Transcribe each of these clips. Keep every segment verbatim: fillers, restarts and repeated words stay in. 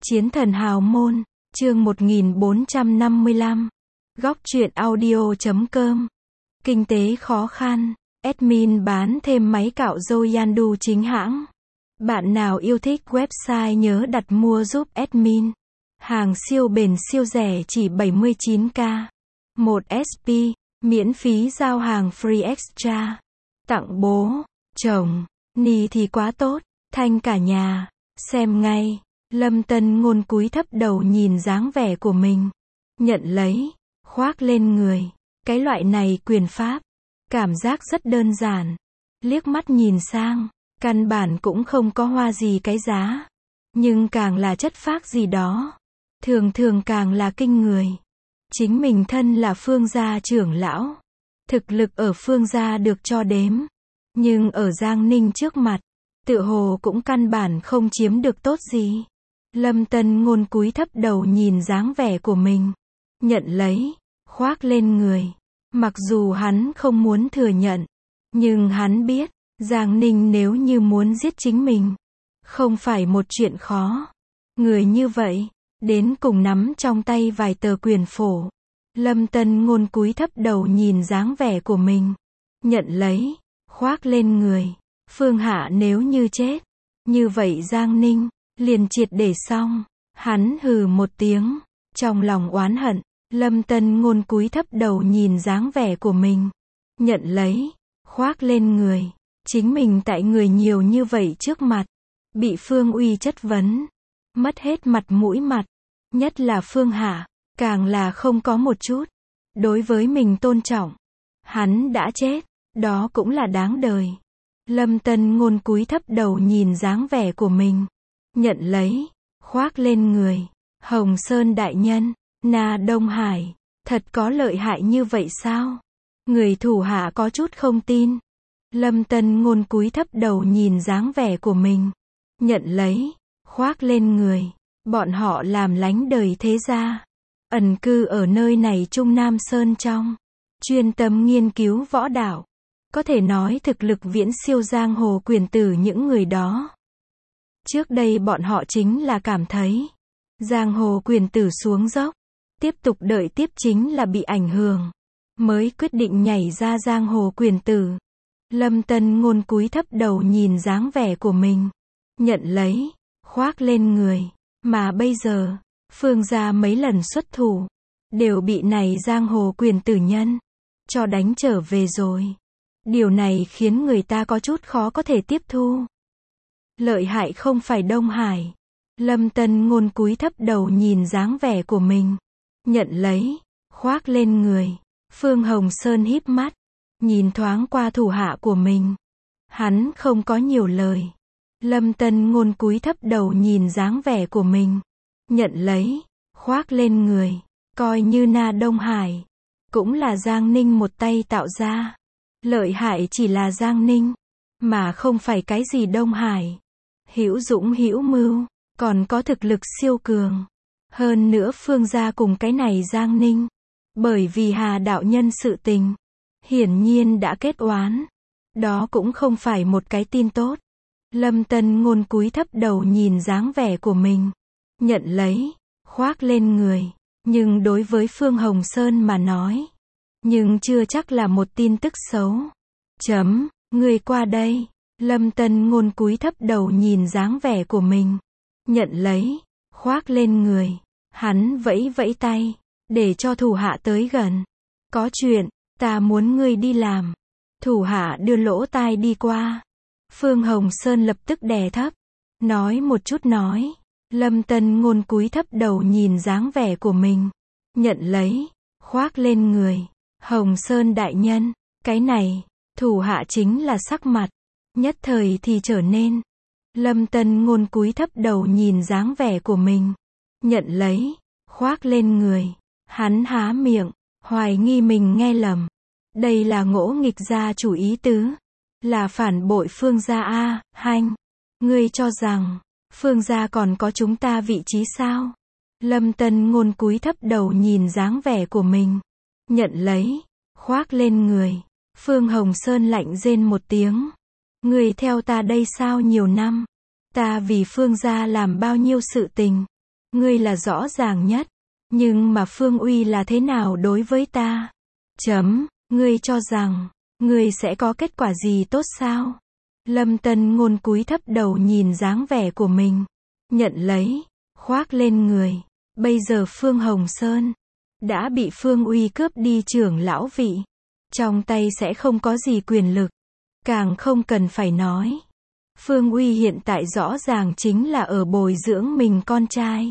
Chiến thần hào môn, chương một nghìn bốn trăm năm mươi lăm. Góc truyện audio chấm com. Kinh tế khó khăn, admin bán thêm máy cạo râu Yandu chính hãng. Bạn nào yêu thích website nhớ đặt mua giúp admin. Hàng siêu bền siêu rẻ chỉ bảy mươi chín k. một ét pê, miễn phí giao hàng free extra. Tặng bố, chồng, ni thì quá tốt, thanh cả nhà. Xem ngay. Lâm Tân Ngôn cúi thấp đầu nhìn dáng vẻ của mình. Nhận lấy, khoác lên người. Cái loại này quyền pháp. Cảm giác rất đơn giản. Liếc mắt nhìn sang, căn bản cũng không có hoa gì cái giá. Nhưng càng là chất phác gì đó, thường thường càng là kinh người. Chính mình thân là Phương gia trưởng lão. Thực lực ở Phương gia được cho đếm. Nhưng ở Giang Ninh trước mặt, tựa hồ cũng căn bản không chiếm được tốt gì. Lâm Tân Ngôn cúi thấp đầu nhìn dáng vẻ của mình. Nhận lấy, khoác lên người. Mặc dù hắn không muốn thừa nhận, nhưng hắn biết, Giang Ninh nếu như muốn giết chính mình, không phải một chuyện khó. Người như vậy, đến cùng nắm trong tay vài tờ quyền phổ. Lâm Tân Ngôn cúi thấp đầu nhìn dáng vẻ của mình. Nhận lấy, khoác lên người. Phương Hạ nếu như chết, như vậy Giang Ninh liền triệt để xong. Hắn hừ một tiếng, trong lòng oán hận. Lâm Tân Ngôn cúi thấp đầu nhìn dáng vẻ của mình. Nhận lấy, khoác lên người. Chính mình tại người nhiều như vậy trước mặt, bị Phương Uy chất vấn, mất hết mặt mũi mặt. Nhất là Phương Hạ, càng là không có một chút đối với mình tôn trọng. Hắn đã chết, đó cũng là đáng đời. Lâm Tân Ngôn cúi thấp đầu nhìn dáng vẻ của mình. Nhận lấy, khoác lên người. Hồng Sơn đại nhân, Na Đông Hải, thật có lợi hại như vậy sao? Người thủ hạ có chút không tin. Lâm Tân Ngôn cúi thấp đầu nhìn dáng vẻ của mình. Nhận lấy, khoác lên người. Bọn họ làm lánh đời thế gia, ẩn cư ở nơi này Trung Nam Sơn trong, chuyên tâm nghiên cứu võ đạo. Có thể nói thực lực viễn siêu giang hồ quyền tử những người đó. Trước đây bọn họ chính là cảm thấy giang hồ quyền tử xuống dốc, tiếp tục đợi tiếp chính là bị ảnh hưởng, mới quyết định nhảy ra giang hồ quyền tử. Lâm Tân Ngôn cúi thấp đầu nhìn dáng vẻ của mình. Nhận lấy, khoác lên người. Mà bây giờ, Phương gia mấy lần xuất thủ, đều bị này giang hồ quyền tử nhân cho đánh trở về rồi. Điều này khiến người ta có chút khó có thể tiếp thu. Lợi hại không phải Đông Hải. Lâm Tân Ngôn cúi thấp đầu nhìn dáng vẻ của mình. Nhận lấy, khoác lên người. Phương Hồng Sơn híp mắt, nhìn thoáng qua thủ hạ của mình. Hắn không có nhiều lời. Lâm Tân Ngôn cúi thấp đầu nhìn dáng vẻ của mình. Nhận lấy, khoác lên người. Coi như Na Đông Hải, cũng là Giang Ninh một tay tạo ra. Lợi hại chỉ là Giang Ninh, mà không phải cái gì Đông Hải. Hữu dũng hữu mưu, còn có thực lực siêu cường. Hơn nữa Phương gia cùng cái này Giang Ninh, bởi vì Hà đạo nhân sự tình, hiển nhiên đã kết oán. Đó cũng không phải một cái tin tốt. Lâm Tân Ngôn cúi thấp đầu nhìn dáng vẻ của mình. Nhận lấy, khoác lên người. Nhưng đối với Phương Hồng Sơn mà nói, nhưng chưa chắc là một tin tức xấu. Chấm, người qua đây. Lâm Tân Ngôn cúi thấp đầu nhìn dáng vẻ của mình. Nhận lấy, khoác lên người. Hắn vẫy vẫy tay, để cho thủ hạ tới gần. Có chuyện, ta muốn ngươi đi làm. Thủ hạ đưa lỗ tai đi qua. Phương Hồng Sơn lập tức đè thấp, nói một chút nói. Lâm Tân Ngôn cúi thấp đầu nhìn dáng vẻ của mình. Nhận lấy, khoác lên người. Hồng Sơn đại nhân, cái này, thủ hạ chính là sắc mặt, nhất thời thì trở nên. Lâm Tân Ngôn cúi thấp đầu nhìn dáng vẻ của mình. Nhận lấy, khoác lên người. Hắn há miệng, hoài nghi mình nghe lầm. Đây là ngỗ nghịch gia chủ ý tứ. Là phản bội Phương gia a, hanh. Ngươi cho rằng, Phương gia còn có chúng ta vị trí sao? Lâm Tân Ngôn cúi thấp đầu nhìn dáng vẻ của mình. Nhận lấy, khoác lên người. Phương Hồng Sơn lạnh rên một tiếng. Ngươi theo ta đây sao nhiều năm? Ta vì Phương gia làm bao nhiêu sự tình. Ngươi là rõ ràng nhất. Nhưng mà Phương Uy là thế nào đối với ta? Chấm, ngươi cho rằng, ngươi sẽ có kết quả gì tốt sao? Lâm Tân Ngôn cúi thấp đầu nhìn dáng vẻ của mình. Nhận lấy, khoác lên người. Bây giờ Phương Hồng Sơn đã bị Phương Uy cướp đi trưởng lão vị. Trong tay sẽ không có gì quyền lực. Càng không cần phải nói. Phương Uy hiện tại rõ ràng chính là ở bồi dưỡng mình con trai.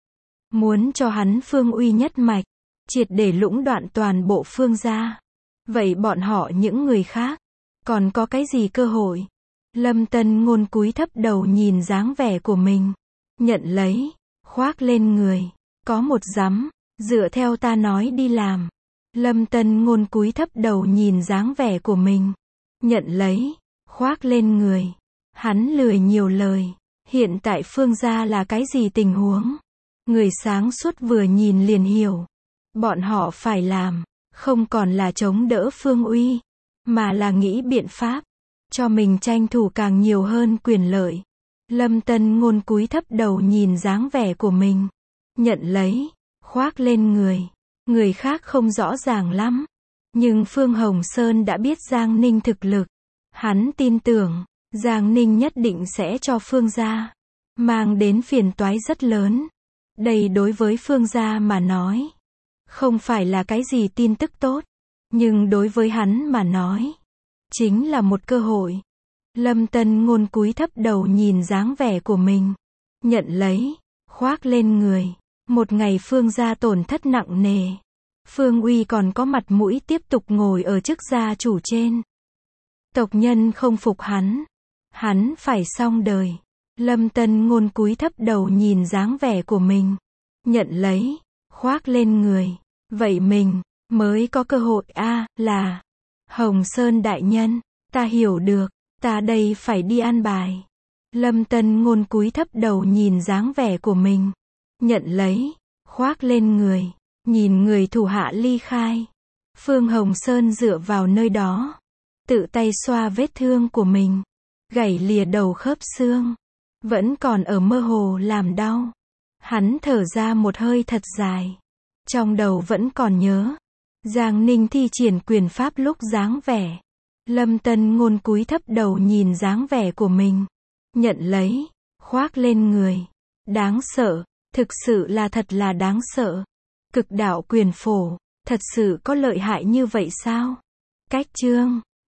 Muốn cho hắn Phương Uy nhất mạch, triệt để lũng đoạn toàn bộ Phương gia. Vậy bọn họ những người khác, còn có cái gì cơ hội? Lâm Tân Ngôn cúi thấp đầu nhìn dáng vẻ của mình. Nhận lấy, khoác lên người. Có một dám, dựa theo ta nói đi làm. Lâm Tân Ngôn cúi thấp đầu nhìn dáng vẻ của mình. Nhận lấy, khoác lên người. Hắn lười nhiều lời. Hiện tại Phương gia là cái gì tình huống? Người sáng suốt vừa nhìn liền hiểu. Bọn họ phải làm, không còn là chống đỡ Phương Uy, mà là nghĩ biện pháp, cho mình tranh thủ càng nhiều hơn quyền lợi. Lâm Tân Ngôn cúi thấp đầu nhìn dáng vẻ của mình. Nhận lấy, khoác lên người. Người khác không rõ ràng lắm. Nhưng Phương Hồng Sơn đã biết Giang Ninh thực lực. Hắn tin tưởng, Giang Ninh nhất định sẽ cho Phương gia mang đến phiền toái rất lớn. Đây đối với Phương gia mà nói, không phải là cái gì tin tức tốt. Nhưng đối với hắn mà nói, chính là một cơ hội. Lâm Tân Ngôn cúi thấp đầu nhìn dáng vẻ của mình. Nhận lấy, khoác lên người. Một ngày Phương gia tổn thất nặng nề. Phương Uy còn có mặt mũi tiếp tục ngồi ở chức gia chủ trên. Tộc nhân không phục hắn. Hắn phải xong đời. Lâm Tân Ngôn cúi thấp đầu nhìn dáng vẻ của mình. Nhận lấy, khoác lên người. Vậy mình, mới có cơ hội a à, là. Hồng Sơn đại nhân, ta hiểu được, ta đây phải đi an bài. Lâm Tân Ngôn cúi thấp đầu nhìn dáng vẻ của mình. Nhận lấy, khoác lên người. Nhìn người thủ hạ ly khai. Phương Hồng Sơn dựa vào nơi đó. Tự tay xoa vết thương của mình. Gãy lìa đầu khớp xương. Vẫn còn ở mơ hồ làm đau. Hắn thở ra một hơi thật dài. Trong đầu vẫn còn nhớ. Giang Ninh thi triển quyền pháp lúc dáng vẻ. Lâm Tân Ngôn cúi thấp đầu nhìn dáng vẻ của mình. Nhận lấy, khoác lên người. Đáng sợ, thực sự là thật là đáng sợ. Cực đạo quyền phổ, thật sự có lợi hại như vậy sao? Cách chương